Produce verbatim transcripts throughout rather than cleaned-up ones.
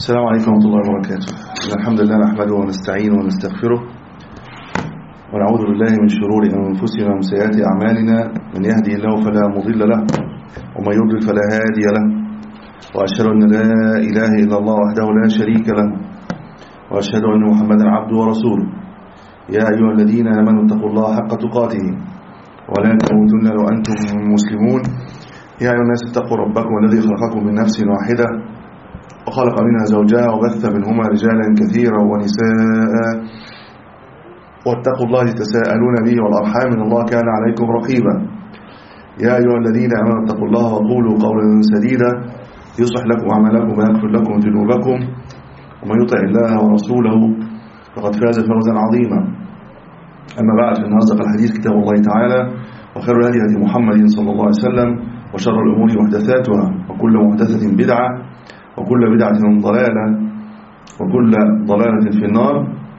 السلام عليكم ورحمة الله وبركاته. الحمد لله نحمده ونستعينه ونستغفره ونعوذ بالله من شرور أنفسنا ومن سيئات أعمالنا. من يهدي الله فلا مضل له ومن يضلل فلا هادي له، وأشهد أن لا إله إلا الله وحده لا شريك له، وأشهد أن محمدا عبده ورسوله. يا أيها الذين آمنوا اتقوا الله حق تقاته ولا تموتن وأنتم مسلمون. يا أيها الناس اتقوا ربكم الذي خلقكم من نفس واحدة وخلق منها زوجها وبث منهما رجالا كثيرا ونساء، واتقوا الله تساءلون به والأرحام إن الله كان عليكم رقيبا. يا أيها الذين آمنوا اتقوا الله وقولوا قولا سديدا يصلح لكم أعمالكم ويغفر لكم ذنوبكم، ومن يطع الله ورسوله فقد فاز فوزا عظيما. أما بعد، فإن أصدق الحديث كتاب الله تعالى، وخير الهدي هدي محمد صلى الله عليه وسلم، وشر الأمور محدثاتها، وكل محدثة بدعة، وكل بدعة ضلالة، وكل ضلالة في النار.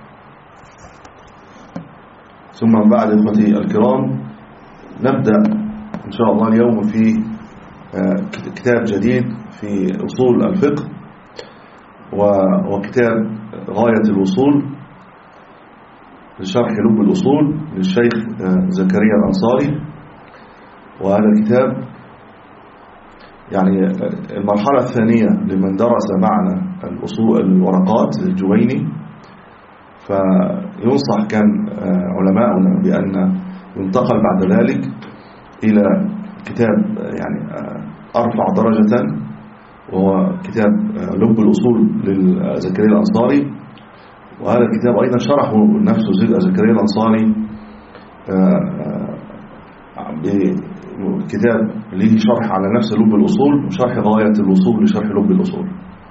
ثم بعد، إخوتي الكرام، نبدأ إن شاء الله اليوم في كتاب جديد في أصول الفقه، وكتاب غاية الوصول لشرح لب الأصول للشيخ زكريا الأنصاري. وهذا الكتاب يعني المرحلة الثانية لمن درس معنا الأصول الورقات للجويني، فينصح كان علماؤنا بأن ينتقل بعد ذلك إلى كتاب يعني أرفع درجة، وهو كتاب لب الأصول للزكريا الأنصاري. وهذا الكتاب أيضا شرحه نفسه زكريا الأنصاري كتاب له شرح على نفس لب الأصول، وشرح غاية الوصول لشرح لب الأصول.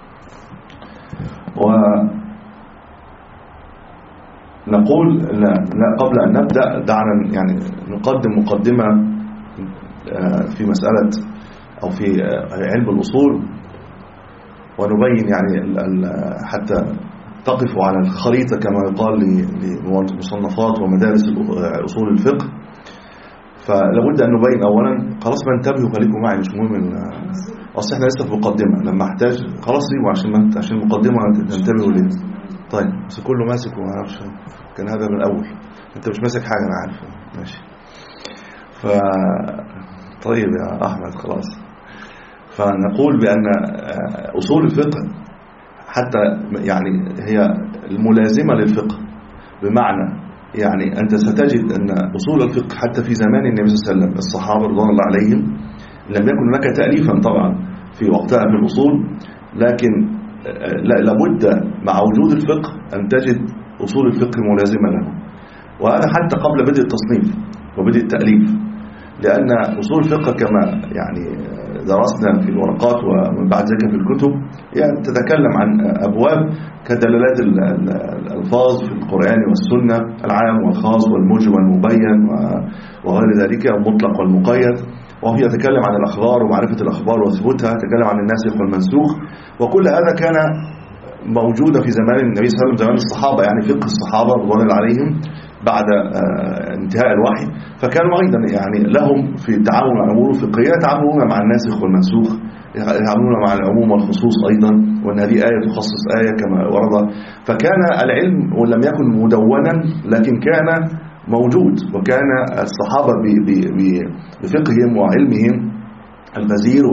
ونقول لا, لا قبل أن نبدأ دعنا يعني نقدم مقدمة في مسألة أو في علم الأصول، ونبين يعني حتى تقف على الخريطة كما يقال لمصنفات ومدارس أصول الفقه. فلابد أن نبين أولا، خلاص ما انتبهوا خليكم معي، مش مهم أصل احنا لسه في مقدمة، لما احتاج خلاص سيبوا عشان عشان المقدمة تنتبهوا ليه. طيب بس كله ماسك وما اعرفش، كان هذا من الأول، انت مش ماسك حاجة أنا عارف، ماشي. ف طيب يا أحمد خلاص. فنقول بأن أصول الفقه حتى يعني هي الملازمة للفقه، بمعنى يعني أنت ستجد أن أصول الفقه حتى في زمان النبي صلى الله عليه وسلم الصحابة رضوان الله عليهم لم يكن هناك تأليفا طبعا في وقتها في الأصول، لكن لابد مع وجود الفقه أن تجد أصول الفقه ملازمة له، وهذا حتى قبل بدء التصنيف وبدء التأليف. لأن أصول الفقه كما يعني درسنا في الورقات ومن بعد ذلك في الكتب يعني تتكلم عن أبواب كدلالات الألفاظ في القرآن والسنة، العام والخاص والموجب والمبين وغير ذلك، المطلق والمقيد. وهو يتكلم عن الأخبار ومعرفة الأخبار وثبوتها، يتكلم عن الناسخ والمنسوخ، وكل هذا كان موجود في زمان النبي صلى الله عليه وسلم، زمان الصحابة، يعني فقه الصحابة رضوان الله عليهم بعد انتهاء الوحي. فكانوا أيضا يعني لهم في التعامل مع الأمور الفقهية يتعاملون مع الناسخ والمنسوخ، يتعاملون مع العموم والخصوص أيضا، وأن هذه آية تخصص آية كما ورد. فكان العلم ولم يكن مدونا لكن كان موجود، وكان الصحابة بفقههم وعلمهم الغزير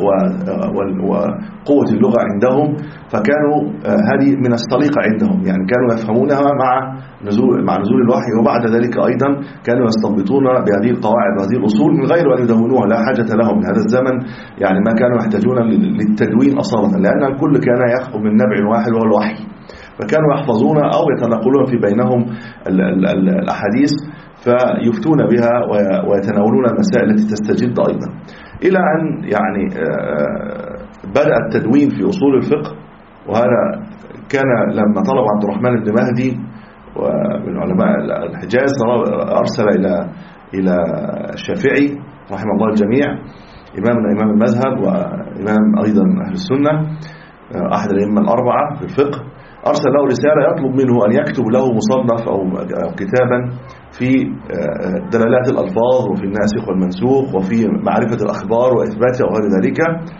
وقوة اللغة عندهم، فكانوا هذه من السليقة عندهم، يعني كانوا يفهمونها مع نزول مع نزول الوحي، وبعد ذلك أيضا كانوا يستنبطون بهذه القواعد وهذه الأصول من غير أن يدونوها، لا حاجة لهم في هذا الزمن، يعني ما كانوا يحتاجون للتدوين أصلا، لأن الكل كان يخرج من نبع واحد وهو الوحي، فكانوا يحفظون أو يتناقلون في بينهم الأحاديث فيفتون بها ويتناولون المسائل التي تستجد أيضا، إلى أن يعني بدأ التدوين في أصول الفقه. وهذا كان لما طلب عبد الرحمن بن مهدي ومن علماء الحجاز، أرسل إلى إلى الشافعي رحمه الله الجميع، إمامنا إمام المذهب وإمام أيضا أهل السنة، أحد الأئمة الأربعة في الفقه، أرسل له رسالة يطلب منه أن يكتب له مصنف أو كتابا في دلالات الألفاظ وفي الناسخ والمنسوخ وفي معرفة الأخبار وإثباتها وغير ذلك.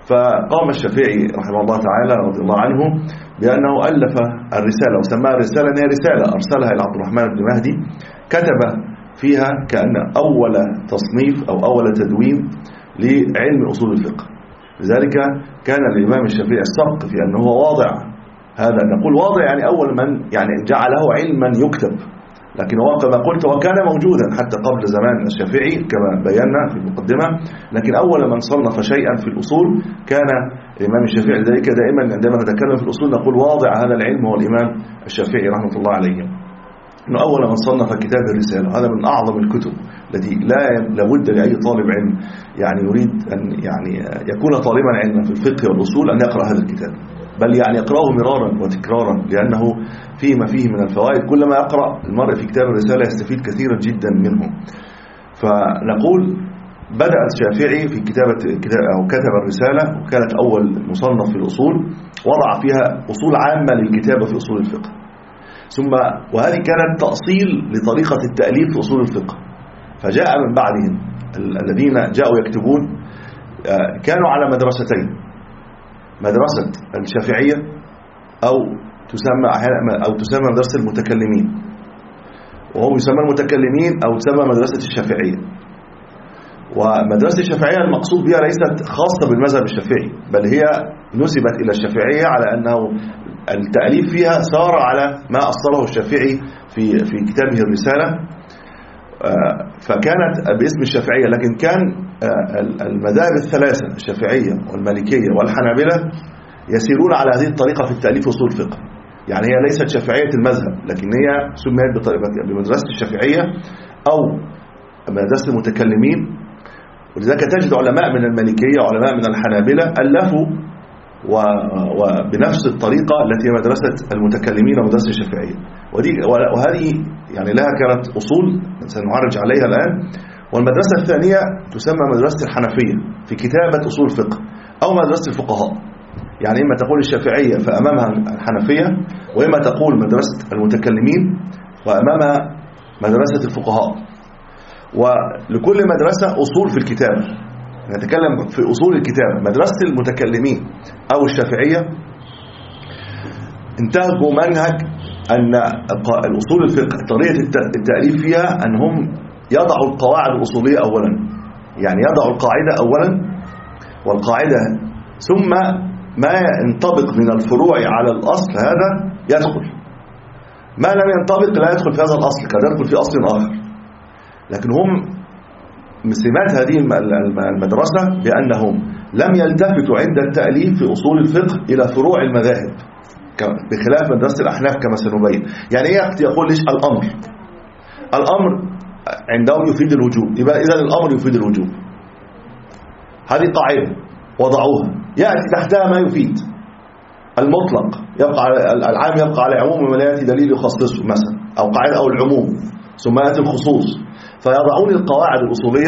فقام الشافعي رحمه الله تعالى رضي الله عنه بأنه ألف الرسالة وسماها الرسالة أنها رسالة أرسلها إلى عبد الرحمن بن مهدي، كتب فيها كأن أول تصنيف أو أول تدوين لعلم أصول الفقه. لذلك كان الإمام الشافعي السبق في أنه هو واضع هذا، نقول واضع يعني أول من يعني جعله علما يكتب، لكن هو كما قلت وكان موجودا حتى قبل زمان الشافعي كما بينا في المقدمة، لكن أول من صنف شيئا في الأصول كان الإمام الشافعي. لذلك دائما عندما نتكلم في الأصول نقول واضع هذا العلم هو الإمام الشافعي رحمة الله عليه، إنه أول من صنف كتاب الرسالة. هذا من أعظم الكتب التي لا لابد لأي طالب علم يعني يريد أن يعني يكون طالبا علما في الفقه والأصول أن يقرأ هذا الكتاب، بل يعني يقرأه مرارا وتكرارا، لأنه فيه ما فيه من الفوائد. كلما يقرأ المرء في كتاب الرسالة يستفيد كثيرا جدا منه. فنقول بدأ الشافعي في كتابة أو كتب الرسالة، وكانت أول مصنف في الأصول، وضع فيها أصول عامة للكتابة في أصول الفقه. ثم وهذه كانت تأصيل لطريقة التأليف في أصول الفقه. فجاء من بعدهم الذين جاءوا يكتبون كانوا على مدرستين، مدرسة الشافعية أو تسمى أو تسمى مدرسة المتكلمين، وهم يسمى المتكلمين أو تسمى مدرسة الشافعية. ومدرسة الشافعية المقصود بها ليست خاصة بالمذهب الشافعي، بل هي نسبت إلى الشافعية على أنه التأليف فيها سار على ما أصله الشافعي في في كتابه الرسالة، فكانت باسم الشافعية. لكن كان المذاهب الثلاثة الشافعية والمالكية والحنابلة يسيرون على هذه الطريقة في التأليف أصول الفقه. يعني هي ليست شافعية المذهب، لكن هي سميت بمدرسة الشافعية أو مدرسة المتكلمين. ولذلك تجد علماء من المالكية وعلماء من الحنابلة ألفوا وبنفس الطريقة التي هي مدرسة المتكلمين ومدرسة الشافعية. ودي وهذه يعني لها كانت أصول سنعرج عليها الآن. والمدرسة الثانية تسمى مدرسة الحنفية في كتابة أصول الفقه أو مدرسة الفقهاء. يعني إما تقول الشافعية فأمامها الحنفية، وإما تقول مدرسة المتكلمين وأمامها مدرسة الفقهاء. ولكل مدرسة أصول في الكتاب، نتكلم في أصول الكتاب. مدرسة المتكلمين أو الشافعية انتهجوا منهج أن الأصول الفقه طريقة التأليف فيها أنهم يضعوا القواعد الأصولية أولا، يعني يضعوا القاعدة أولا والقاعدة، ثم ما ينطبق من الفروع على الأصل هذا يدخل، ما لم ينطبق لا يدخل في هذا الأصل، قد يدخل في أصل آخر. لكن هم سمات هذه المدرسة بأنهم لم يلتفتوا عند التأليف في أصول الفقه إلى فروع المذاهب، بخلاف مدرسة الأحناف كما سنبين. يعني إيه يقول ليش الأمر الأمر عندهم يفيد الوجوب، يبقى إذن الأمر يفيد الوجوب. هذه قاعدة وضعوها، يأتي تحتها ما يفيد المطلق، يبقى العام يبقى على عموم وما لا يأتي دليل يخصصه مثلا، أو قاعدة أو العموم، ثم يأتي الخصوص. فيضعون القواعد الأصولية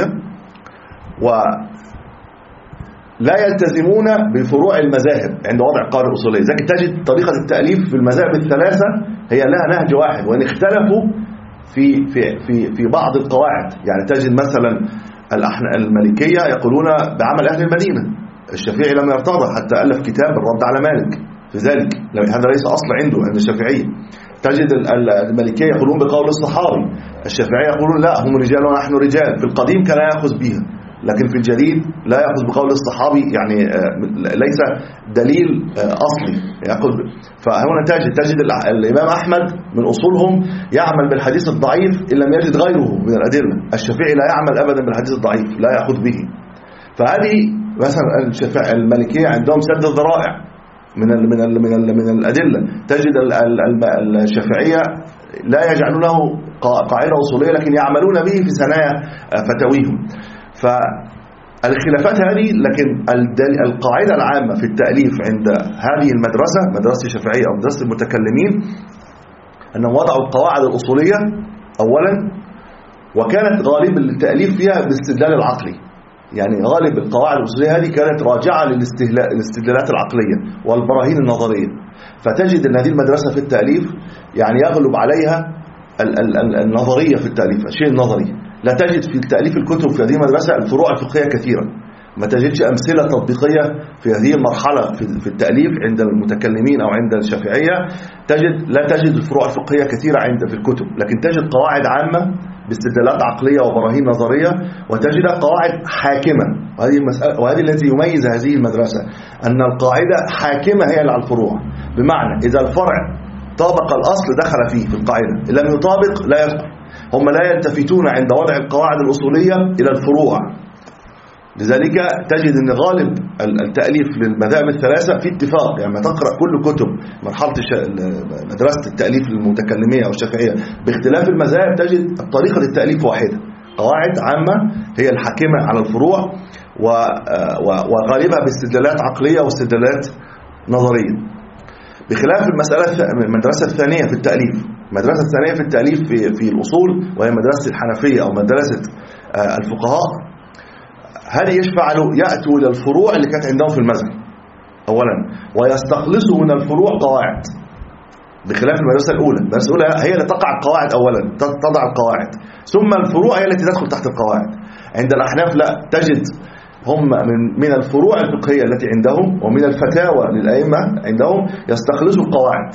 ولا يلتزمون بفروع المذاهب عند وضع القواعد الأصولية. ذلك تجد طريقة التأليف في المذاهب الثلاثة هي لها نهج واحد، وإن اختلفوا في في في في بعض القواعد. يعني تجد مثلا المالكية يقولون بعمل أهل المدينة، الشافعي لم يرتضى حتى ألف كتاب الرد على مالك في ذلك، هذا ليس أصل عنده عند الشافعية. تجد المالكية يقولون بقول الصحابي، الشافعية يقولون لا هم رجال ونحن رجال. في القديم كان يأخذ بها، لكن في الجديد لا يأخذ بقول الصحابي، يعني ليس دليل أصلي يأخذ. فهنا تجد تجد الإمام أحمد من أصولهم يعمل بالحديث الضعيف إن لم يجد غيره من الأدلة، الشافعي لا يعمل أبدا بالحديث الضعيف، لا يأخذ به. فهذه مثلا المالكية عندهم سد الذرائع من ال من ال من ال من الأدلة. تجد الشافعية لا يجعلونه قاعدة أصولية، لكن يعملون به في ثنايا فتاويهم. فالخلافات هذه، لكن القاعدة العامة في التأليف عند هذه المدرسة، مدرسة الشافعية أو مدرسة المتكلمين، أنهم وضعوا القواعد الأصولية أولا، وكانت غالب التأليف فيها بالاستدلال العقلي. يعني غالب القواعد الأصولية هذه كانت راجعة للاستدلالات العقلية والبراهين النظرية. فتجد أن هذه المدرسة في التأليف يعني يغلب عليها النظرية في التأليف، الشيء النظري. لا تجد في التأليف الكتب في هذه المدرسة الفروع الفقهية كثيرا، ما تجدش أمثلة تطبيقية في هذه المرحلة في التأليف عند المتكلمين أو عند الشافعية. تجد لا تجد الفروع الفقهية كثيرة عند في الكتب، لكن تجد قواعد عامة باستدلالات عقلية وبراهين نظرية، وتجد قواعد حاكمة. وهذه المسألة وهذه التي يميز هذه المدرسة، أن القاعدة حاكمة هي على الفروع. بمعنى إذا الفرع طابق الأصل دخل فيه في القاعدة، إن لم يطابق لا يدخل. هم لا يلتفتون عند وضع القواعد الأصولية إلى الفروع. لذلك تجد أن غالب التأليف للمذاهب الثلاثة في اتفاق. يعني ما تقرأ كل كتب مرحلة مدرسة التأليف للمتكلمية أو الشافعية باختلاف المذاهب، تجد طريقة التأليف واحدة، قواعد عامة هي الحاكمة على الفروع، وغالبها باستدلالات عقلية واستدلالات نظرية، بخلاف المسألة المدرسة الثانية في التأليف. المدرسة الثانية في التأليف في في الأصول، وهي مدرسة الحنفية أو مدرسة الفقهاء. هل يفعلوا يأتوا إلى الفروع اللي كانت عندهم في المذهب أولا، ويستخلصوا من الفروع قواعد، بخلاف المدرسة الأولى. المدرسة الأولى هي اللي تقع القواعد أولا، تضع القواعد، ثم الفروع هي التي تدخل تحت القواعد. عند الأحناف لا، تجد هم من من الفروع الفقهية التي عندهم ومن الفتاوى للأئمة عندهم يستخلصوا القواعد.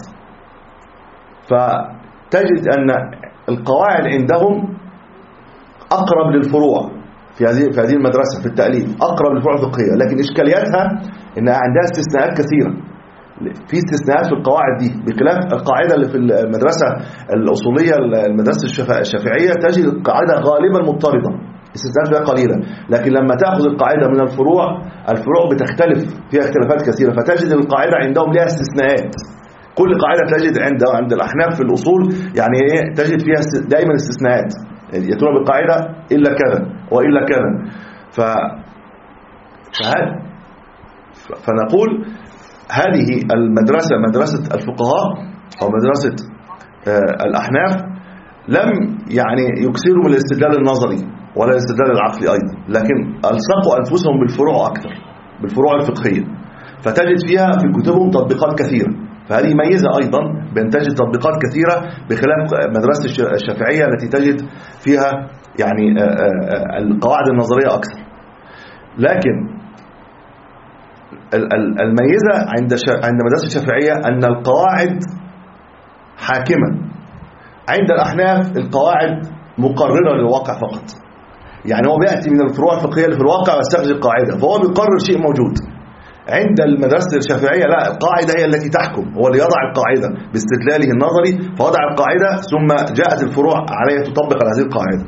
فتجد أن القواعد عندهم أقرب للفروع في هذه في هذه المدرسة في التأليف، أقرب للفروع الفقهية، لكن إشكالياتها إنها عندها استثناءات كثيرة. في استثناءات في القواعد دي، بخلاف القاعدة اللي في المدرسة الأصولية المدرسة الشافعية تجد القاعدة غالبا مضطردة، استثناءات فيها قليلة. لكن لما تأخذ القاعدة من الفروع، الفروع بتختلف فيها اختلافات كثيرة، فتجد القاعدة عندهم لها استثناءات. كل قاعدة تجد عند عند الأحناف في الأصول يعني إيه، تجد فيها دائما استثناءات، يأتون بالقاعدة إلا كذا وإلا كذا. ف... فهذا فنقول هذه المدرسة مدرسة الفقهاء أو مدرسة الأحناف لم يعني يكسروا من الاستدلال النظري ولا الاستدلال العقلي أيضا، لكن ألصقوا أنفسهم بالفروع أكثر، بالفروع الفقهية، فتجد فيها في كتبهم تطبيقات كثيرة. فهذه ميزة أيضا بأن تجد تطبيقات كثيرة، بخلاف مدرسة الشافعية التي تجد فيها يعني القواعد النظرية أكثر. لكن الميزة عند عند مدرسة الشافعية أن القواعد حاكمة. عند الأحناف القواعد مقررة للواقع فقط، يعني هو بيأتي من الفروع الفقهية اللي في الواقع ويستخرج القاعدة، فهو بيقرر شيء موجود. عند المدرسة الشافعية لا، القاعدة هي التي تحكم، هو اللي يضع القاعدة باستدلاله النظري، فوضع القاعدة ثم جاءت الفروع عليها تطبق على هذه القاعدة.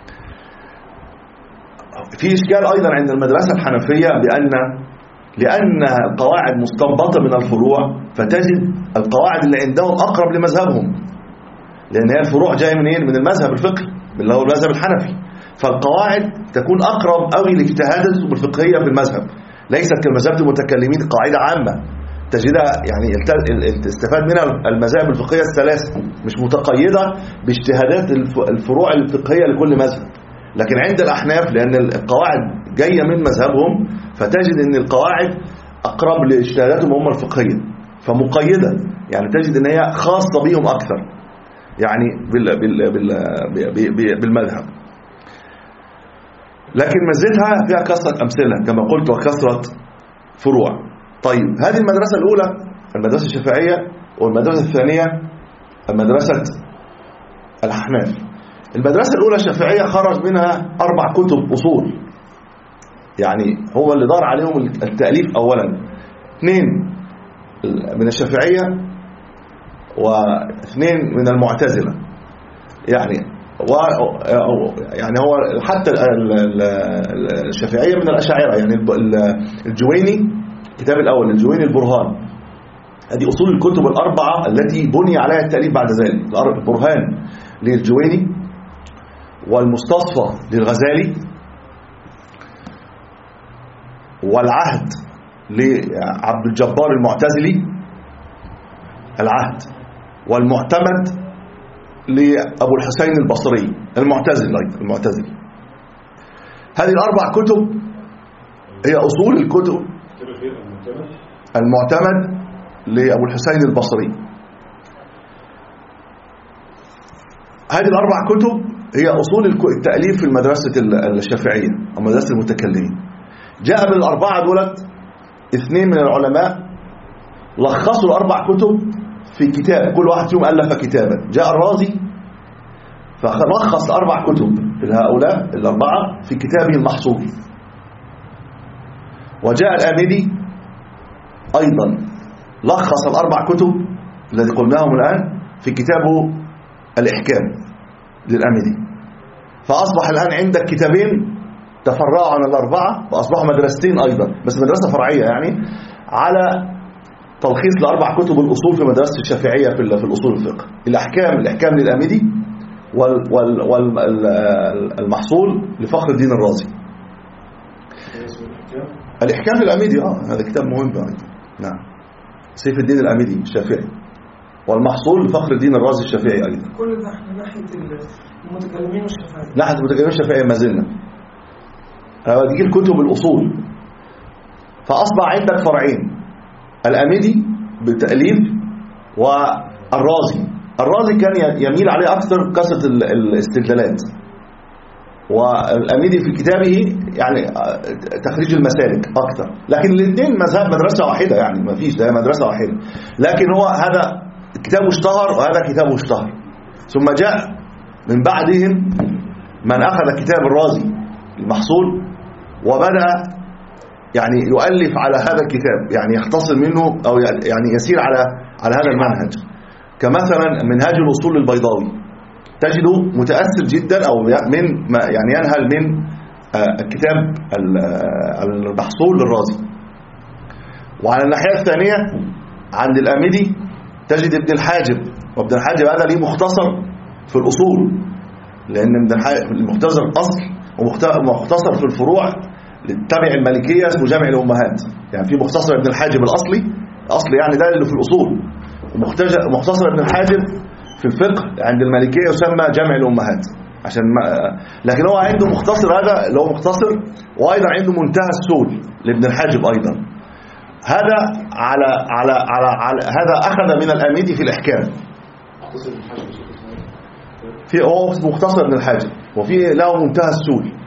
في إشكال أيضا عند المدرسة الحنفية بأن لأن القواعد مستنبطة من الفروع، فتجد القواعد اللي عندهم أقرب لمذهبهم، لأن هي الفروع جاية منين؟ من المذهب الفقهي اللي هو المذهب الحنفي، فالقواعد تكون أقرب أوي لاجتهاداتهم الفقهية في المذهب، ليست كمذاهب المتكلمين قاعدة عامة تجدها يعني استفاد منها المذاهب الفقهية الثلاثة، مش متقيدة باجتهادات الفروع الفقهية لكل مذهب. لكن عند الأحناف لأن القواعد جاية من مذهبهم، فتجد أن القواعد أقرب لاجتهاداتهم هم الفقهية، فمقيدة، يعني تجد أن هي خاصة بهم أكثر يعني بال بال بال بالمذهب. لكن مزيتها فيها كثرة أمثلة كما قلت وكثرة فروع. طيب هذه المدرسة الأولى المدرسة الشافعية، والمدرسة الثانية المدرسة الأحناف. المدرسة الأولى الشافعية خرج منها أربع كتب أصول، يعني هو اللي دار عليهم التأليف أولا، اثنين من الشافعية واثنين من المعتزلة، يعني و يعني هو حتى الشافعية من الأشاعرة، يعني الجويني كتاب الأول الجويني البرهان، هذه أصول الكتب الأربعة التي بني عليها التأليف بعد ذلك. البرهان للجويني، والمستصفى للغزالي، والعهد لعبد الجبار المعتزلي العهد، والمعتمد لأبو الحسين البصري المعتزلي المعتزلي. هذه الأربع كتب هي أصول الكتب. المعتمد لأبو الحسين البصري. هذه الأربع كتب هي أصول التأليف في المدرسة الشافعية أو مدرسة المتكلمين. جاء من الأربعة دولت اثنين من العلماء لخصوا الأربع كتب في كتاب، كل واحد فيهم ألف كتابا. جاء الرازي فلخص أربع كتب لهؤلاء الأربعة في كتابه المحصول. وجاء الآمدي أيضا لخص الأربع كتب الذي قلناهم الآن في كتابه الإحكام للآمدي. فأصبح الآن عندك كتابين تفرعوا عن الأربعة وأصبحوا مدرستين أيضا، بس مدرسة فرعية يعني، على تلخيص لأربع كتب الأصول في مدرسة الشافعية في في الأصول الفقه. الأحكام الإحكام للآمدي والمحصول لفخر الدين الرازي. الإحكام للآمدي اه هذا كتاب مهم أيضا. نعم، سيف الدين الآمدي الشافعي، والمحصول لفخر الدين الرازي الشافعي أيضا. كل ده احنا ناحية المتكلمين والشافعية. ناحية المتكلمين والشافعية ما زلنا. هذه الكتب الأصول. فأصبح عندك فرعين، الآمدي بالتأليف والرازي. الرازي كان يميل عليه أكثر كثرة الاستدلالات، والآمدي في كتابه يعني تخريج المسالك أكثر، لكن الاثنين مذهب مدرسة واحدة يعني ما فيش، ده مدرسة واحدة، لكن هو هذا كتابه اشتهر وهذا كتابه اشتهر. ثم جاء من بعدهم من أخذ كتاب الرازي المحصول وبدأ يعني يؤلف على هذا الكتاب، يعني يختصر منه أو يعني يسير على على هذا المنهج، كمثلا منهاج الوصول للبيضاوي تجده متأثر جدا أو من يعني ينهل من الكتاب المحصول للرازي. وعلى الناحية الثانية عند الآمدي تجد ابن الحاجب، وابن الحاجب هذا ليه مختصر في الأصول، لأن ابن الحاجب المختصر الأصل ومختصر في الفروع للتبع المالكية اسمه جامع الأمهات. يعني في مختصر ابن الحاجب الأصلي، أصل يعني ده اللي في الأصول، ومختصر ابن الحاجب في الفقه عند المالكية يسمى جامع الأمهات عشان ما. لكن هو عنده مختصر هذا اللي هو مختصر، وأيضا عنده منتهى السول لابن الحاجب أيضا. هذا على على على, على هذا أخذ من الآمدي في الإحكام. في هو مختصر ابن الحاجب وفي له منتهى السول.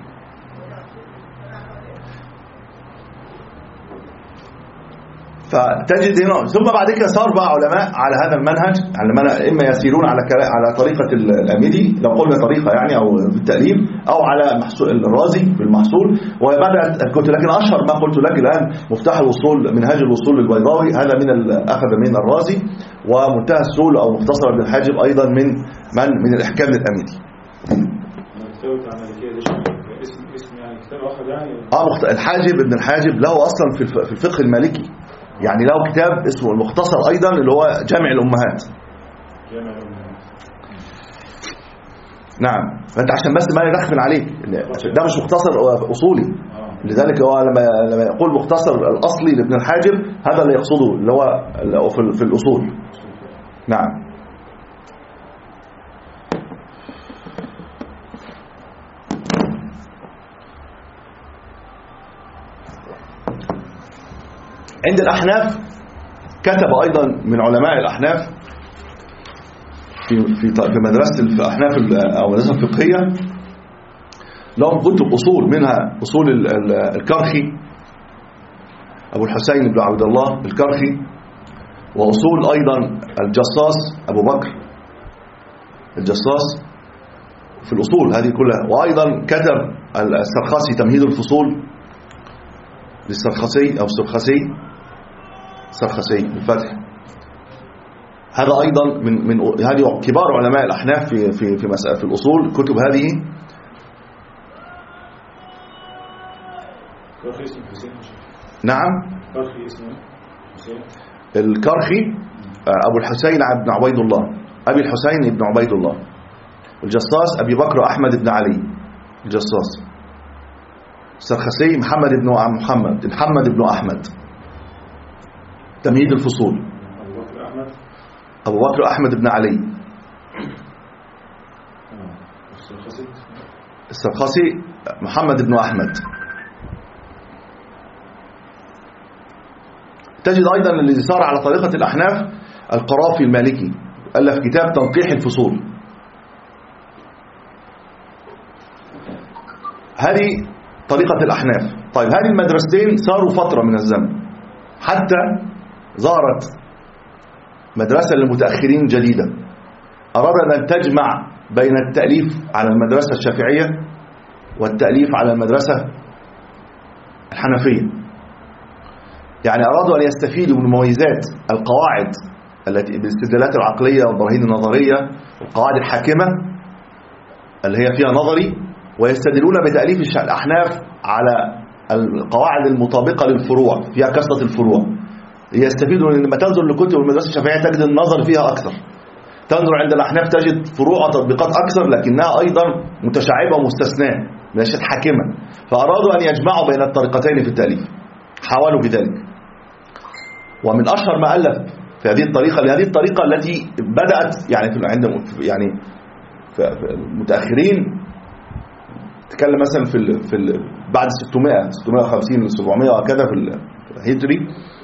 فتجد هنا ثم بعد كده صار بقى علماء على هذا المنهج، علماء اما يسيرون على على طريقه الآمدي لو قلنا طريقه يعني او في التأليف، او على محصول الرازي بالمحصول. وبدات الكتب، لكن اشهر ما قلت لك الان مفتاح الوصول منهاج الوصول للبيضاوي، هذا من اخذ من الرازي، ومنتهى السول او مختصر ابن الحاجب ايضا من من من الاحكام الآمدي. اسم اسم يعني كتاب اخر يعني اه الحاجب ابن الحاجب له اصلا في في الفقه المالكي، يعني له كتاب اسمه المختصر أيضا اللي هو جامع الأمهات. جامع الأمهات. نعم، فأنت عشان بس ما يدخل عليك ده مش مختصر أصولي، لذلك هو لما لما يقول مختصر الأصلي لابن الحاجب هذا اللي يقصده اللي هو في الأصول. نعم. عند الأحناف كتب أيضا من علماء الأحناف في في في مدرسة الأحناف أو المدرسة الفقهية لهم كتب أصول، منها أصول الكرخي أبو الحسين بن عبد الله الكرخي، وأصول أيضا الجصاص أبو بكر الجصاص في الأصول هذه كلها. وأيضا كتب السرخسي تمهيد الفصول للسرخسي أو السرخسي سرخسي بالفتح. هذا أيضا من من هذه كبار علماء الأحناف في في في مسألة في الأصول. كتب هذه نعم الكرخي أبو الحسين بن عبيد الله أبي الحسين بن عبيد الله، الجصاص أبي بكر أحمد بن علي الجصاص، السرخسي محمد بن محمد محمد بن أحمد تمهيد الفصول، أبو بكر أحمد أبو بكر أحمد بن علي، السرخسي محمد بن أحمد. تجد أيضا الذي صار على طريقة الأحناف القرافي المالكي ألف كتاب تنقيح الفصول. هذه طريقة الأحناف. طيب هذه المدرستين صاروا فترة من الزمن حتى ظهرت مدرسة للمتأخرين جديدة أراد أن تجمع بين التأليف على المدرسة الشافعية والتأليف على المدرسة الحنفية. يعني أرادوا أن يستفيدوا من مميزات القواعد التي بالاستدلالات العقلية والبراهين النظرية والقواعد الحاكمة اللي هي فيها نظري، ويستدلون بتأليف الأحناف على القواعد المطابقة للفروع فيها كثرة الفروع. يستفيدوا لما تنظر لكتب المدرسة الشافعية تجد النظر فيها أكثر، تنظر عند الأحناف تجد فروع وتطبيقات أكثر لكنها أيضا متشعبة ومستثناة ليست حاكمة. فأرادوا أن يجمعوا بين الطريقتين في التأليف، حاولوا بذلك. ومن أشهر ما ألف في هذه الطريقة لهذه الطريقة التي بدأت يعني في عند يعني في المتأخرين تكلم مثلا في ال في ال بعد ستمائة ستمائة وخمسين ل سبعمائة وكذا في الهجري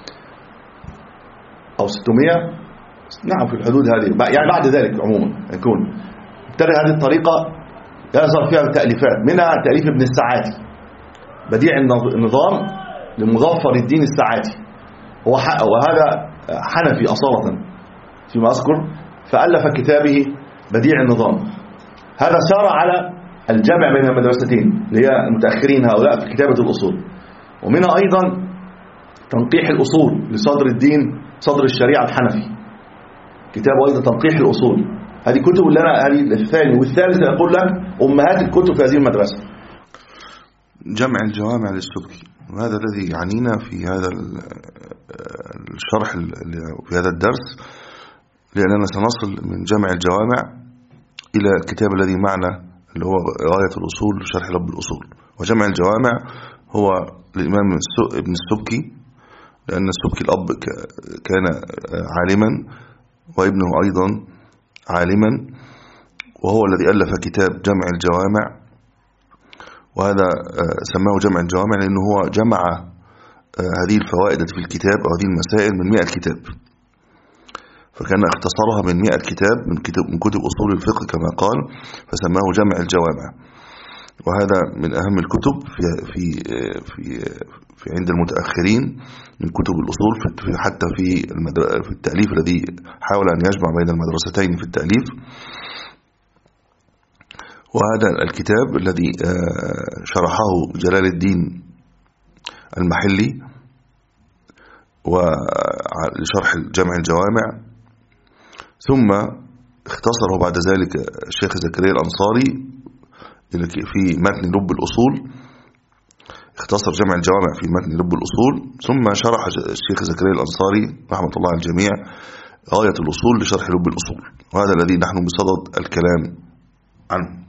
أو ستمائة، نعم في الحدود هذه، يعني بعد ذلك عموما يكون ابتدأ هذه الطريقة يظهر فيها تأليفات، منها تأليف ابن الساعاتي بديع النظام لمظفر الدين الساعاتي، هو وهذا حنفي أصالة فيما أذكر، فألف كتابه بديع النظام. هذا سار على الجمع بين المدرستين اللي هي المتأخرين هؤلاء في كتابة الأصول. ومنها أيضا تنقيح الأصول لصدر الدين صدر الشريعة الحنفي، كتاب أيضا تنقيح الأصول. هذه كتب اللي أنا هذه الثاني والثالث أقول لك أمهات الكتب في هذه المدرسة. جمع الجوامع للسبكي، وهذا الذي يعنينا في هذا الشرح في هذا الدرس، لأننا سنصل من جمع الجوامع إلى الكتاب الذي معنا اللي هو غاية الأصول شرح لب الأصول. وجمع الجوامع هو الإمام ابن السبكي، لأن السبكي الأب كان عالما وابنه أيضا عالما، وهو الذي ألف كتاب جمع الجوامع، وهذا سماه جمع الجوامع لأنه هو جمع هذه الفوائد في الكتاب أو هذه المسائل من مئة كتاب، فكان اختصرها من مئة كتاب من كتب من كتب أصول الفقه كما قال، فسماه جمع الجوامع. وهذا من أهم الكتب في في في, في عند المتأخرين من كتب الأصول، في حتى في في التأليف الذي حاول أن يجمع بين المدرستين في التأليف. وهذا الكتاب الذي شرحه جلال الدين المحلي ولشرح جمع الجوامع، ثم اختصره بعد ذلك الشيخ زكريا الأنصاري في متن لب الأصول، اختصر جمع الجوامع في متن لب الأصول، ثم شرح الشيخ زكريا الأنصاري رحمة الله على الجميع غاية الأصول لشرح لب الأصول، وهذا الذي نحن بصدد الكلام عنه.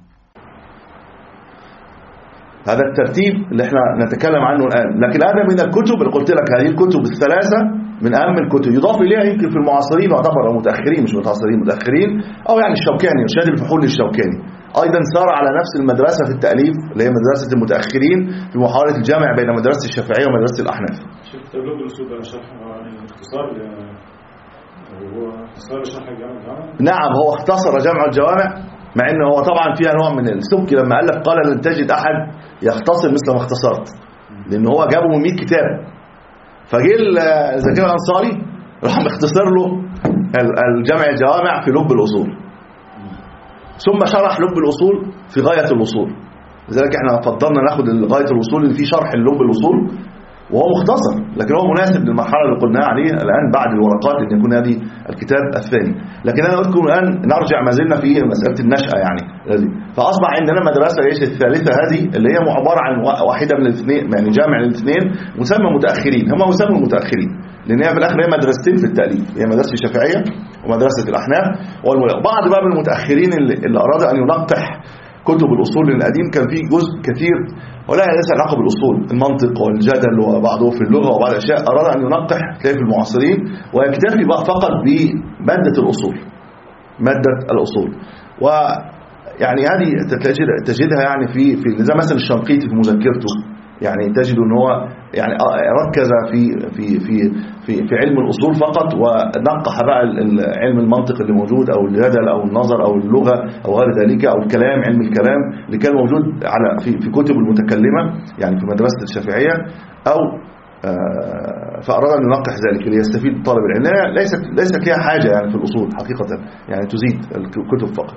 هذا الترتيب اللي احنا نتكلم عنه الآن، لكن هذا من الكتب اللي قلت لك، هذه الكتب الثلاثة من أهم الكتب، يضاف إليها يمكن في المعاصرين يعتبر متأخرين، مش متعاصرين متأخرين، أو يعني الشوكاني إرشاد الفحول للشوكاني أيضا سار على نفس المدرسة في التأليف اللي هي مدرسة المتأخرين في محاولة الجمع بين مدرسة الشافعية ومدرسة الأحناف. شيخ تبلغ الأصول ده شرح يعني اختصار هو اختصار شرح جامع الجوامع؟ نعم هو اختصر جمع الجوامع، مع انه هو طبعا فيها نوع من السبكي لما ألف قال لن تجد أحد يختصر مثل ما اختصرت، لأن هو جابه من مئة كتاب، فجيل زكريا الأنصاري راح مختصر له الجمع الجوامع في لب الأصول، ثم شرح لب الأصول في غاية الوصول. لذلك احنا فضلنا ناخد غاية الوصول اللي فيه شرح لب الأصول، وهو مختصر لكن هو مناسب للمرحلة اللي قلناها عليه الآن بعد الورقات ان يكون هذه الكتاب الثاني. لكن أنا أذكر الآن نرجع ما زلنا في مسألة النشأة يعني، فأصبح عندنا مدرسة ايش الثالثة هذه اللي هي عبارة عن واحدة من الاثنين، يعني جامع الاثنين مسمى متأخرين، هم مسمى المتأخرين لأن هي في الآخر هي مدرستين في التأليف، هي مدرسة الشافعية ومدرسة الأحناف. وبعض بقى من المتأخرين اللي, اللي أراد أن ينقح كتب الأصول القديم كان فيه جزء كثير ولا ليس علاقة بالأصول، المنطق والجدل وبعضه في اللغة وبعض الأشياء، أراد أن ينقح تلاقي في المعاصرين ويكتفي بقى فقط بمادة الأصول، مادة الأصول. ويعني هذه تجدها يعني في في زي مثلا الشنقيطي في مذكرته، يعني تجد ان هو يعني ركز في في في في في علم الأصول فقط، ونقح بقى علم المنطق اللي موجود أو الجدل أو النظر أو اللغة أو غير ذلك أو الكلام، علم الكلام اللي كان موجود على في في كتب المتكلمة يعني في مدرسة الشافعية، أو فأراد أن ينقح ذلك ليستفيد طالب العلم. ليست ليست لها حاجة يعني في الأصول حقيقة، يعني تزيد الكتب فقط.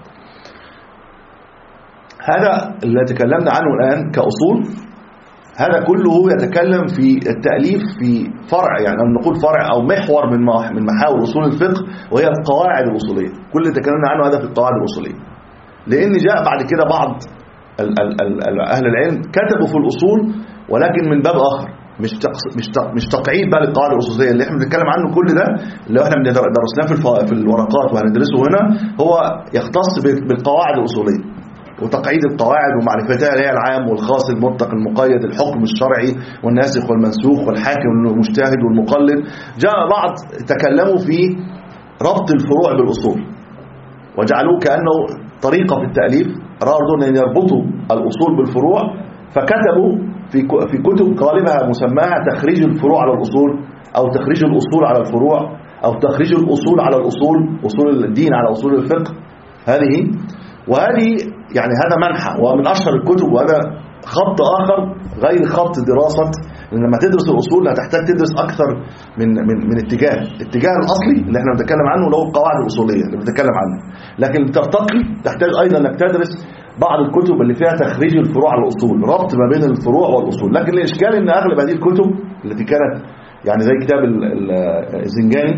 هذا اللي تكلمنا عنه الآن كأصول، هذا كله يتكلم في التأليف في فرع، يعني نقول فرع أو محور من من محاور أصول الفقه، وهي القواعد الأصولية. كل اللي تكلمنا عنه هذا في القواعد الأصولية، لأن جاء بعد كده بعض أهل العلم كتبوا في الأصول ولكن من باب آخر، مش مش مش تقعيد بقى للقواعد الأصولية اللي احنا بنتكلم عنه. كل ده اللي احنا درسناه في في الورقات وهندرسه هنا هو يختص بالقواعد الأصولية وتقعيد القواعد ومعرفتها، اللي هي العام والخاص، المطلق المقيد، الحكم الشرعي والناسخ والمنسوخ والحاكم والمجتهد والمقلد. جاء بعض تكلموا في ربط الفروع بالأصول وجعلوه كأنه طريقة في التأليف، أرادوا أن يربطوا الأصول بالفروع، فكتبوا في في كتب غالبها مسماها تخريج الفروع على الأصول، أو تخريج الأصول على الفروع، أو تخريج الأصول على الأصول، أصول الدين على أصول الفقه. هذه وهذه يعني هذا منحى ومن أشهر الكتب، وهذا خط آخر غير خط دراسة. لما تدرس الأصول هتحتاج تدرس أكثر من من من اتجاه. الاتجاه الأصلي اللي احنا بنتكلم عنه اللي هو القواعد الأصولية اللي بنتكلم عنه، لكن ترتقي تحتاج أيضا أنك تدرس بعض الكتب اللي فيها تخريج الفروع على الأصول، ربط ما بين الفروع والأصول. لكن الإشكال أن أغلب هذه الكتب التي كانت يعني زي كتاب الزنجاني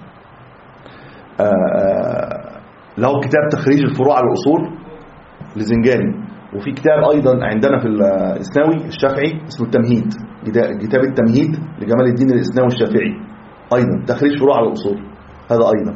له كتاب تخريج الفروع على الأصول لزنجاني، وفي كتاب أيضا عندنا في الإسناوي الشافعي اسمه التمهيد، كتاب التمهيد لجمال الدين الإسناوي الشافعي، أيضا تخريج فروع على الأصول هذا أيضا.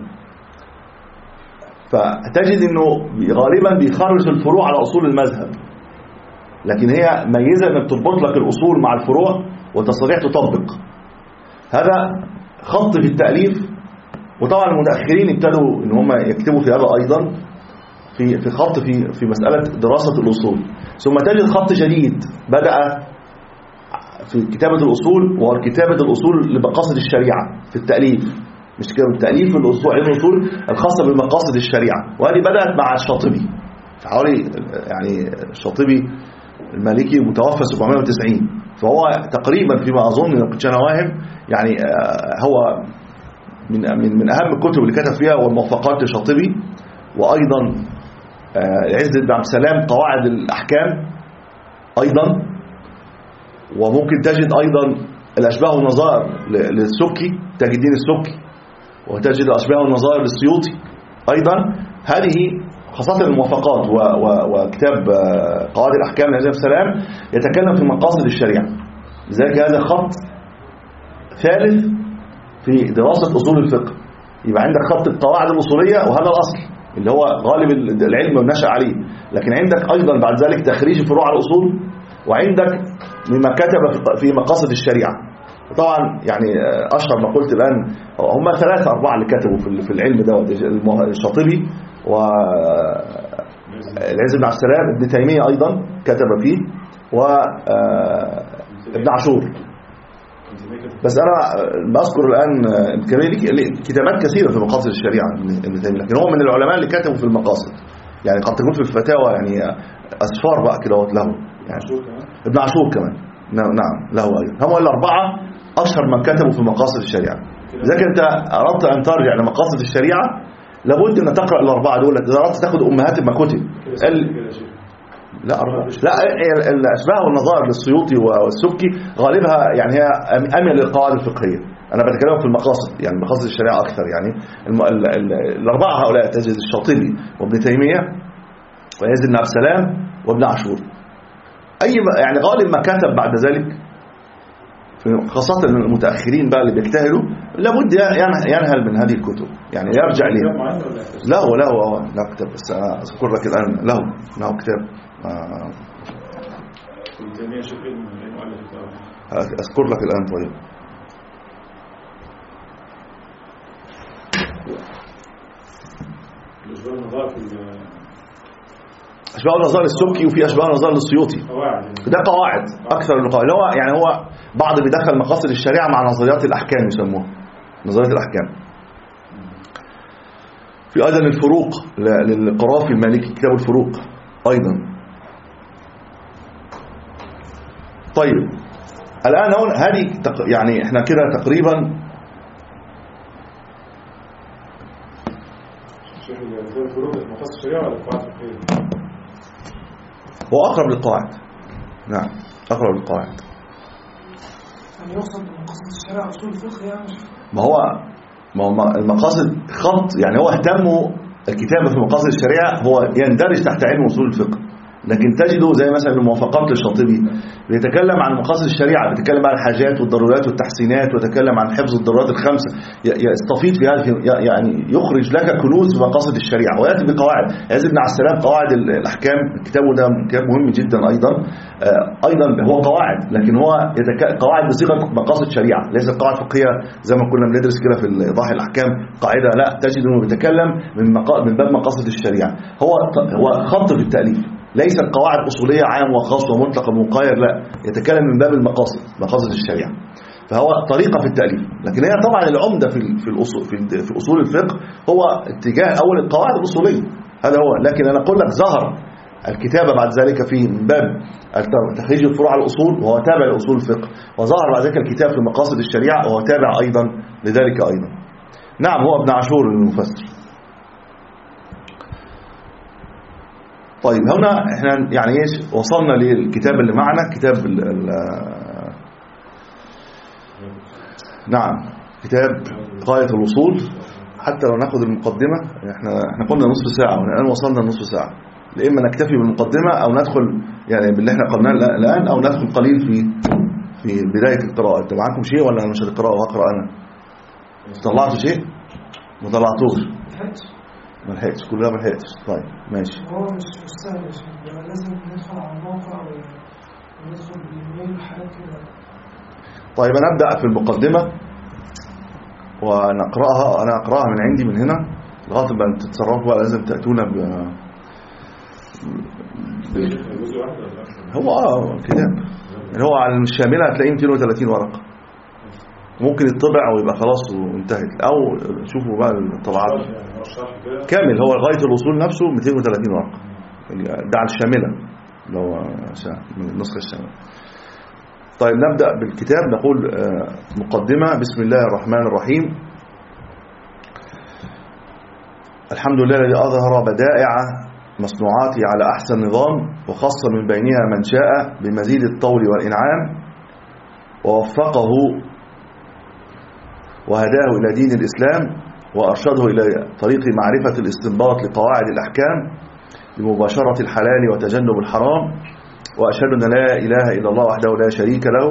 فتجد أنه غالبا بيخرج الفروع على أصول المذهب، لكن هي ميزة أنك تربط لك الأصول مع الفروع وتستطيع تطبق. هذا خط في التأليف. وطبعا المتأخرين ابتدوا ان هم يكتبوا في هذا ايضا في في خط في في مسألة دراسة الأصول. ثم تجد خط جديد بدأ في كتابة الأصول، وهو كتابة الأصول لمقاصد الشريعة في التأليف، مش كده التأليف في الأصول، علم الأصول الخاصة بمقاصد الشريعة. وهذه بدأت مع الشاطبي حوالي، يعني الشاطبي المالكي متوفى سبعمائة وتسعين، فهو تقريبا فيما أظن إن كنت أنا واهم يعني هو من من من أهم الكتب اللي كتب فيها والموافقات للشاطبي. وأيضا العز بن عبد السلام قواعد الأحكام أيضا. وممكن تجد أيضا الأشباه والنظائر للسبكي، تجد الدين السبكي، وتجد الأشباه والنظائر للسيوطي أيضا. هذه خاصة الموافقات وكتاب قواعد الأحكام للعز بن عبد السلام يتكلم في مقاصد الشريعة. لذلك هذا خط ثالث في دراسة أصول الفقه. يبقى عندك خط القواعد الأصولية وهذا الأصل اللي هو غالب العلم نشأ عليه، لكن عندك أيضا بعد ذلك تخريج فروع الأصول، وعندك مما كتب في مقاصد الشريعة. طبعا يعني أشهر ما قلت الآن هم ثلاثة أربعة اللي كتبوا في العلم ده، الشاطبي والعز بن عبد السلام، ابن تيمية أيضا كتب فيه، وابن عاشور. بس أنا بذكر الآن كتابات كثيرة في مقاصد الشريعة ابن تيمية، لكن هو من العلماء اللي كتبوا في المقاصد، يعني قد تكون في الفتاوى يعني أسفار بقى كده له يعني. ابن عاشور كمان نعم له أيضا. هم الأربعة أشهر من كتبوا في مقاصد الشريعة. إذا كنت أردت أن ترجع لمقاصد الشريعة لابد أن تقرأ الأربعة دول. إذا أردت تأخذ أمهات المكتب ال... لا أربعة. لا الأشباه والنظائر للسيوطي والسبكي غالبها يعني هي أميل للقواعد الفقهية. أنا بتكلم في المقاصد، يعني مقاصد الشريعة أكثر. يعني الم... ال... ال... الأربعة هؤلاء تجد الشاطبي وابن تيمية ويزيد بن عبد السلام وابن عاشور. أي يعني غالب ما كتب بعد ذلك خاصة المتأخرين بقى اللي بيجتهدوا لابد ينهل من هذه الكتب، يعني يرجع ليه. لا ولا هو لا كتاب، بس أنا أذكر لك الآن له له كتاب آه. أذكر لك الآن. طيب أشباه النظار السبكي وفي أشباه النظار للسيوطي. ده قواعد أكثر من قواعد. هو يعني هو بعض بيدخل مقاصد الشريعة مع نظريات الأحكام يسموها نظريات الأحكام. في أيضا الفروق للقرافي المالكي، كتاب الفروق أيضا. طيب الآن هون هذه يعني احنا كده تقريبا هو أقرب للقواعد. نعم أقرب للقواعد. يعني يقصد بمقاصد الشريعة أصول الفقه يعني. ما هو ما هو المقاصد خط يعني هو اهتموا الكتابة في مقاصد الشريعة هو يندرج تحت علم أصول الفقه، لكن تجده زي مثلا الموافقات للشاطبي بيتكلم عن مقاصد الشريعة، بيتكلم عن الحاجات والضرورات والتحسينات، ويتكلم عن حفظ الضرورات الخمسة، يستفيد في هذا يعني يخرج لك كنوز في مقاصد الشريعة ويأتي بقواعد. عز بن عبد السلام قواعد الأحكام كتابه ده كتاب مهم جدا أيضا. أيضا هو قواعد لكن هو قواعد بصيغة مقاصد شريعة، ليس قواعد فقهية زي ما كنا بندرس كده في إيضاح الأحكام قاعدة، لا تجد إنه بيتكلم من من باب مقاصد الشريعة. هو هو خط في التأليف، ليست قواعد أصولية عام وخاص ومطلق ومقاير، لا يتكلم من باب المقاصد مقاصد الشريعة. فهو طريقة في التأليف، لكن هي طبعا العمدة في في الأصول في أصول الفقه هو اتجاه أول القواعد الأصولية، هذا هو. لكن أنا أقول لك ظهر الكتابة بعد ذلك في من باب تخريج الفروع على الأصول وهو تابع لأصول الفقه، وظهر بعد ذلك الكتاب في مقاصد الشريعة وهو تابع أيضا لذلك أيضا. نعم هو ابن عاشور المفسر. طيب هنا احنا يعني ايش وصلنا للكتاب اللي معنا، كتاب ال ال نعم كتاب غاية الوصول. حتى لو ناخد المقدمة احنا احنا قلنا نصف ساعة والآن وصلنا نصف ساعة، لإما نكتفي بالمقدمة أو ندخل يعني باللي احنا قلناه الآن، أو ندخل قليل في في بداية القراءة. انتوا معاكم شيء ولا مش هتقرأوا وأقرأ أنا؟ طلعتوا شيء؟ ما طلعتوش؟ ما لحقتش كل ده ما لحقتش. طيب ماشي. هو مش مش سهل، لازم ندخل على الموقع وندخل بالايميل وحاجات كده. طيب انا ابدا في المقدمه ونقراها، انا اقراها من عندي من هنا لغايه ما تتصرفوا بقى، لازم تاتونا ب هو اه كتاب يعني هو على الشامله هتلاقيه مئتين وثلاثين ورقه، ممكن يطبع ويبقى خلاص وانتهت، او شوفوا بقى الطبعات كامل. هو غاية الوصول نفسه مئتين وثلاثين ورقة، ده على الشاملة اللي هو من النسخة الشاملة. طيب نبدأ بالكتاب. نقول مقدمة. بسم الله الرحمن الرحيم. الحمد لله الذي أظهر بدائع مصنوعاته على أحسن نظام، وخص من بينها من شاء بمزيد الطول والإنعام، ووفقه وهداه إلى دين الإسلام، وأرشده إلى طريق معرفة الاستنباط لقواعد الأحكام لمباشرة الحلال وتجنب الحرام. وأشهد أن لا إله إلا الله وحده لا شريك له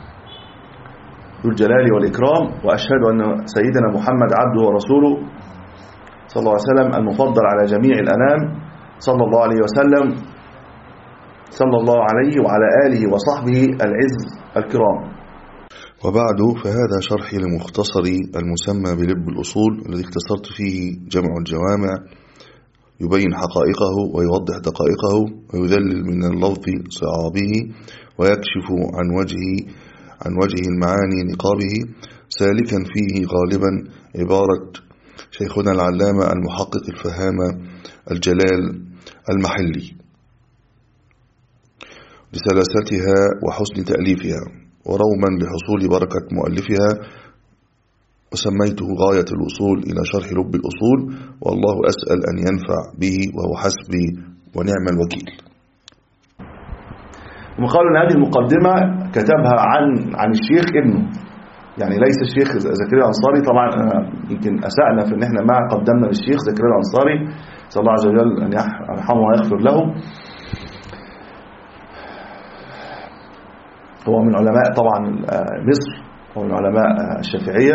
ذو الجلال والإكرام، وأشهد أن سيدنا محمد عبده ورسوله صلى الله عليه وسلم المفضل على جميع الأنام صلى الله عليه وسلم صلى الله عليه وعلى آله وصحبه العز الكرام. وبعد، فهذا شرحي لمختصر المسمى بلب الأصول الذي اختصرت فيه جمع الجوامع، يبين حقائقه ويوضح دقائقه ويذلل من اللفظ صعابه ويكشف عن وجهه عن وجه المعاني نقابه، سالكا فيه غالبا عبارة شيخنا العلامة المحقق الفهامة الجلال المحلي لسلاستها وحسن تأليفها، وروما بحصول بركة مؤلفها، وسميته غاية الوصول إلى شرح لب الأصول، والله أسأل أن ينفع به وهو حسبي ونعم الوكيل. وقال أن هذه المقدمة كتبها عن عن الشيخ ابنه، يعني ليس الشيخ زكريا الأنصاري. طبعا يمكن أسأنا في أن احنا ما قدمنا للشيخ زكريا الأنصاري صلى الله عز وجل أن يرحمه ويغفر له. هو من علماء طبعا مصر ومن علماء الشافعية،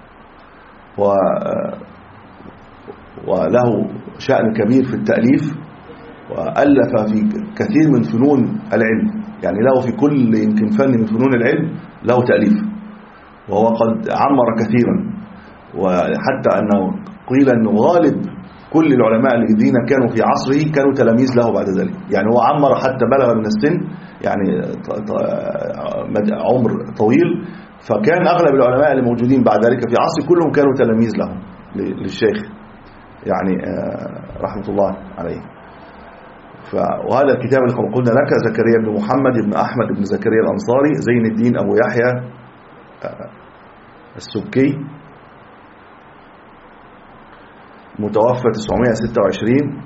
وله شأن كبير في التأليف، وألف في كثير من فنون العلم، يعني له في كل يمكن فن من فنون العلم له تأليف، وهو قد عمر كثيرا، وحتى أنه قيل أنه غالب كل العلماء الذين كانوا في عصره كانوا تلاميذ له بعد ذلك. يعني هو عمر حتى بلغ من السن يعني عمر طويل، فكان أغلب العلماء الموجودين بعد ذلك في عصره كلهم كانوا تلاميذ له للشيخ يعني رحمة الله عليه. وهذا الكتاب اللي قلنا لك زكريا بن محمد بن أحمد بن زكريا الأنصاري زين الدين أبو يحيى السبكي، متوفى تسعمائة وستة وعشرين.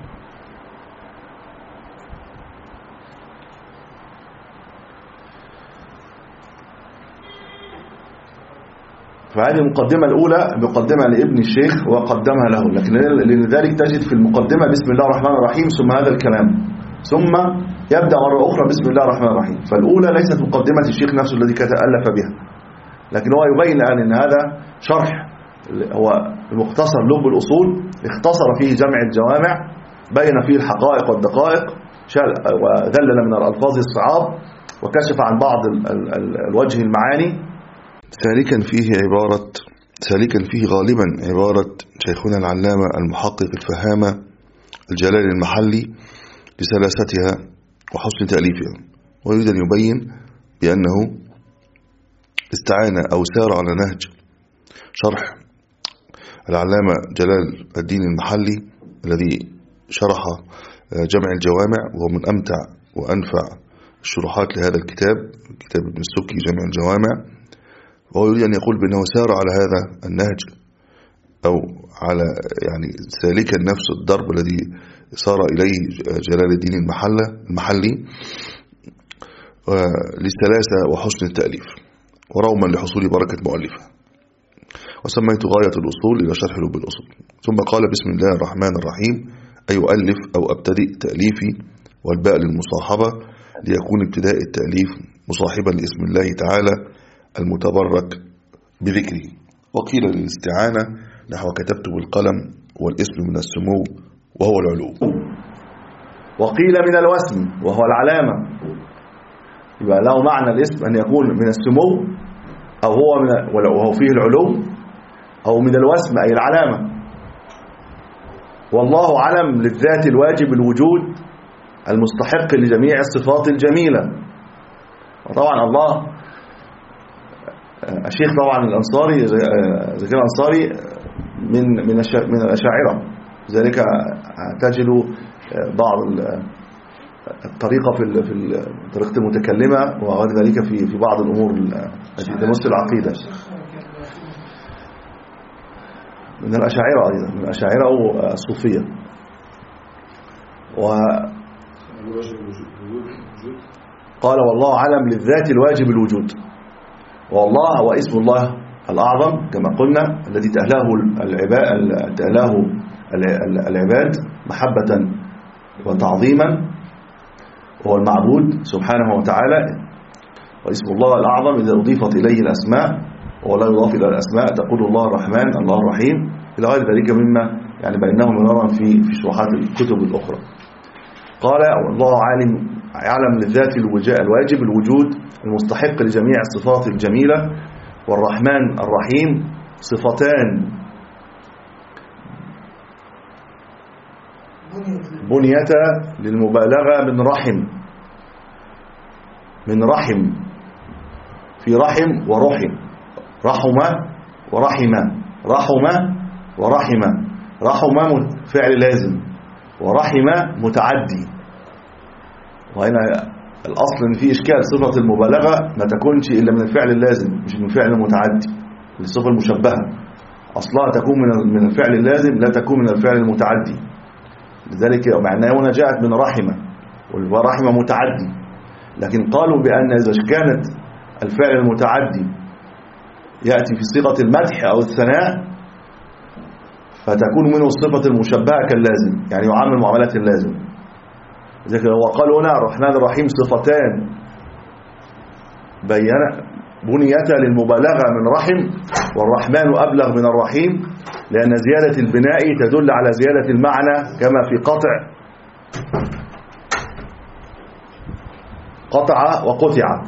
فهذه المقدمة الأولى مقدمة لابن الشيخ وقدمها له، لكن لذلك تجد في المقدمة بسم الله الرحمن الرحيم ثم هذا الكلام، ثم يبدأ مرة أخرى بسم الله الرحمن الرحيم. فالأولى ليست مقدمة الشيخ نفسه الذي ألف بها، لكن هو يبين الآن أن هذا شرح هو المختصر لب الأصول، اختصر فيه جمع الجوامع، بين فيه الحقائق والدقائق، وذلل من الألفاظ الصعاب، وكشف عن بعض الوجه المعاني، سالكا فيه عبارة سالكا فيه غالبا عبارة شيخنا العلامة المحقق الفهامة الجلال المحلي لسلاستها وحسن تأليفها، ويريد أن يبين بأنه استعان أو سار على نهج شرح العلامة جلال الدين المحلي الذي شرح جمع الجوامع، وهو من أمتع وأنفع الشروحات لهذا الكتاب، كتاب ابن السبكي جمع الجوامع. وهو يريد أن يقول بأنه سار على هذا النهج أو على يعني سالكا نفس الضرب الذي سار إليه جلال الدين المحلي المحلي للسلاسة وحسن التأليف، وروما لحصول بركة مؤلفة. وسميت غاية الأصول إلى شرح لب الأصول. ثم قال بسم الله الرحمن الرحيم، أي أؤلف أو أبتدئ تأليفي، والباء للمصاحبة ليكون ابتداء التأليف مصاحبا لاسم الله تعالى المتبرك بذكره. وقيل للاستعانة نحو كتبت بالقلم، والاسم من السمو وهو العلو. وقيل من الوسم وهو العلامة، يبقى له معنى الاسم أن يكون من السمو أو هو من وهو فيه العلو، أو من الوسم أي العلامة. والله علم للذات الواجب الوجود المستحق لجميع الصفات الجميلة. وطبعا الله الشيخ طبعا الأنصاري زكريا الأنصاري من من من الأشاعرة، لذلك تجد بعض الطريقة في في طريقة المتكلمة وغير ذلك في في بعض الأمور التي تمس العقيدة من الأشاعرة أيضا، من الأشاعرة أو الصوفية. و قال والله علم للذات الواجب الوجود. والله هو اسم الله الأعظم كما قلنا، الذي تأهله العباد تأهله العباد محبة وتعظيما، وهو المعبود سبحانه وتعالى. واسم الله الأعظم إذا أضيفت إليه الأسماء ولا يضاف إلى الأسماء تقول الله الرحمن الله الرحيم إلى غير ذلك مما يعني بينهم مرارا في في شروحات الكتب الأخرى. قال الله عالم يعلم للذات الواجب الوجود المستحق لجميع الصفات الجميلة. والرحمن الرحيم صفتان بنيتا للمبالغة من رحم من رحم في رحم ورحم، رحم ورحم، رحم ورحم، رحم فعل لازم ورحم متعدي. وهنا الأصل إن في إشكال، صفة المبالغة ما تكونش إلا من الفعل اللازم مش من الفعل المتعدي. الصفة المشبهة أصلها تكون من من الفعل اللازم لا تكون من الفعل المتعدي. لذلك مع أنها هنا جاءت من رحمة ورحمة متعدي، لكن قالوا بأن إذا كانت الفعل المتعدي يأتي في صيغة المدح أو الثناء فتكون منه الصفة المشبهة كاللازم، يعني يعامل معاملة اللازم. لذلك هو قال هنا الرحمن الرحيم صفتان بنيتا للمبالغة من رحم، والرحمن أبلغ من الرحيم، لأن زيادة البناء تدل على زيادة المعنى كما في قطع قطع وقطع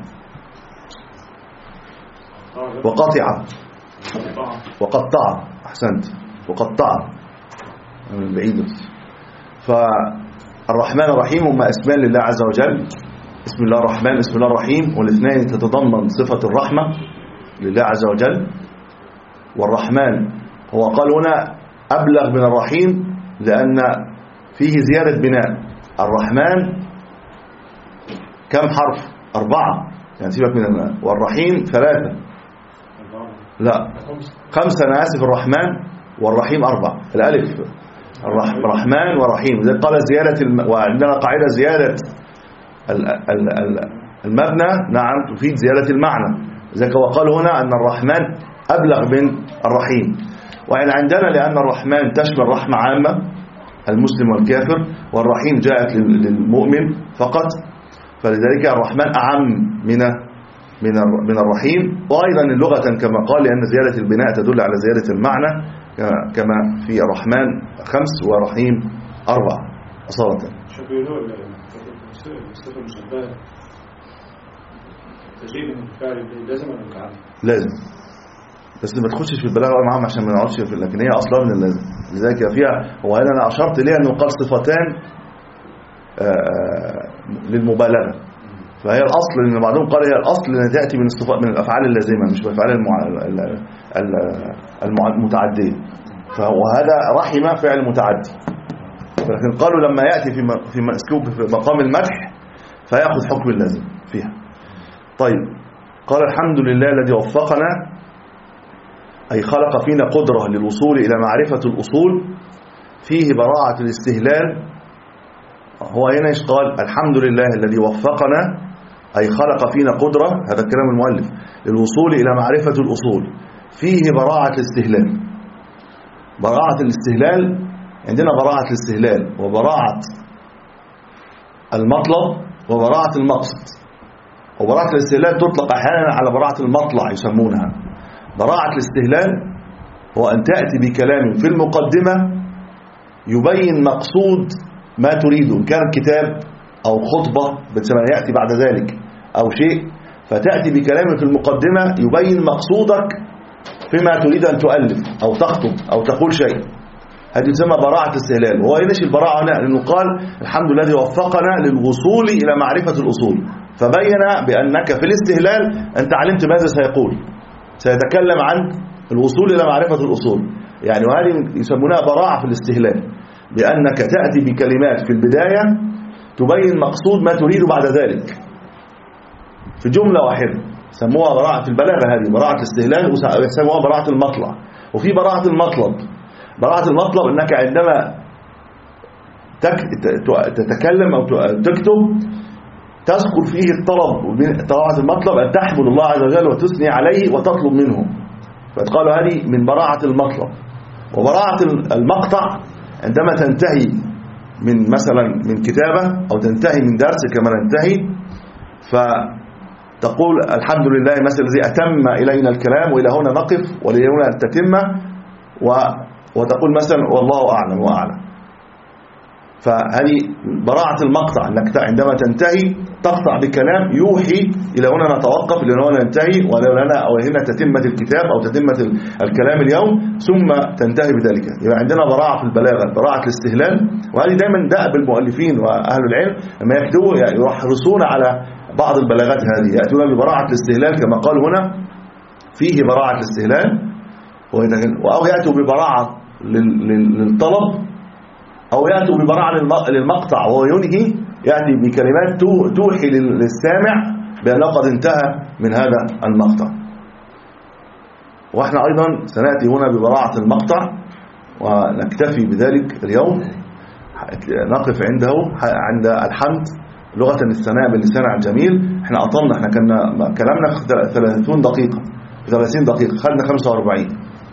وقطع وقطع أحسنت وقطع من بعيد. فالرحمن الرحيم هما اسمان لله عز وجل، اسم الله الرحمن اسم الله الرحيم، والاثنين تتضمن صفة الرحمة لله عز وجل. والرحمن هو قال هنا أبلغ من الرحيم لأن فيه زيادة بناء. الرحمن كم حرف؟ أربعة، يعني سيبك من الماء. والرحيم ثلاثة، لا خمسة، أنا آسف. الرحمن والرحيم أربعة. الألف الرحمن ورحيم، إذا قال زيادة الم... وعندنا قاعدة زيادة المبنى نعم تفيد زيادة المعنى، لذلك وقال هنا أن الرحمن أبلغ من الرحيم. وإن عندنا لأن الرحمن تشمل رحمة عامة المسلم والكافر، والرحيم جاءت للمؤمن فقط، فلذلك الرحمن أعم من من من الرحيم. وأيضا لغة كما قال لأن زيادة البناء تدل على زيادة المعنى، كما في الرحمن خمس ورحيم أربع أصالة. الصفة المشبهة تجريب الفعل لازم ولا متعدي؟ لازم، بس ما تخشش في البلاغة معاهم عشان ما نقعدش في، لكن هي أصلا من اللازم. لذلك فيها هو هنا أنا أشرت ليها أنه قال صفتان للمبالغة، فهي الأصل لأن بعضهم قال هي الأصل أن تأتي من الصفات من الأفعال اللازمة مش بالأفعال المتعدية. وهذا رحمة فعل متعدي، لكن قالوا لما يأتي في في أسلوب في مقام المدح فيأخذ حكم اللازم فيها. طيب قال الحمد لله الذي وفقنا، أي خلق فينا قدرة للوصول إلى معرفة الأصول، فيه براعة الاستهلال. هو هنا قال الحمد لله الذي وفقنا أي خلق فينا قدرة، هذا الكلام المؤلف، للوصول إلى معرفة الأصول، فيه براعة الاستهلال. براعة الاستهلال عندنا براعة الاستهلال وبراعة المطلب وبراعة المقصد. وبراعة الاستهلال تطلق أحيانا على براعة المطلع يسمونها. براعة الاستهلال هو أن تأتي بكلام في المقدمة يبين مقصود ما تريده، إن كان كتاب أو خطبة بتسمى يأتي بعد ذلك أو شيء، فتأتي بكلام في المقدمة يبين مقصودك فيما تريد أن تؤلف أو تخطب أو تقول شيء، هذه تسمى براعة الاستهلال. وهو ينشي البراعة هنا لأنه قال الحمد لله الذي وفقنا للوصول إلى معرفة الأصول، فبين بأنك في الاستهلال أنت علمت ماذا سيقول، سيتكلم عن الوصول إلى معرفة الأصول، يعني وهذه يسمونها براعة في الاستهلال، بأنك تأتي بكلمات في البداية تبين مقصود ما تريد بعد ذلك في جملة واحدة، سموها براعة في البلاغة. هذه براعة الاستهلال ويسموها براعة المطلع. وفي براعة المطلب. براعة المطلب أنك عندما تتكلم أو تكتب تذكر فيه الطلب. براعة المطلب أن تحمد الله عز وجل وتثني عليه وتطلب منه، فتقال هذه من براعة المطلب. وبراعة المقطع عندما تنتهي من مثلا من كتابة أو تنتهي من درس كما ننتهي، فتقول الحمد لله مثلا الذي أتم إلينا الكلام وإلى هنا نقف وإلى هنا التتمة، وتقول مثلا والله أعلم وأعلم. فهذه براعة المقطع، أنك عندما تنتهي تقطع بكلام يوحي إلى هنا نتوقف، إلى هنا ننتهي، ولنا أو هنا تتمة الكتاب أو تتمة الكلام اليوم، ثم تنتهي بذلك. يبقى عندنا براعة في البلاغة، براعة الاستهلال. وهذه دائما دأب المؤلفين وأهل العلم لما يكتبوا يعني يحرصون على بعض البلاغات هذه، يأتون ببراعة الاستهلال كما قال هنا فيه براعة الاستهلال، أو يأتوا ببراعة للطلب، أو يأتوا ببراعة للمقطع وهو ينهي، يأتي بكلمات توحي للسامع بأنه قد انتهى من هذا المقطع. وإحنا أيضا سنأتي هنا ببراعة المقطع ونكتفي بذلك اليوم، نقف عنده عند الحمد لغة الثناء باللسان الجميل. احنا أطلنا، احنا كنا كلامنا ثلاثين دقيقة ثلاثين دقيقة، خدنا خمسة وأربعين،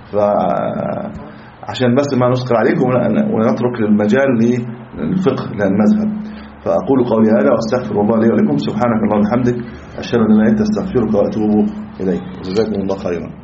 فعشان بس ما نسقر عليكم ونترك للمجال للفقه للمذهب. فأقول قولي هذا واستغفر الله لي ولكم. سبحانك اللهم وبحمدك، أشهد أن لا إله إلا أنت، أستغفرك وأتوب إليك. وجزاكم الله خيرا.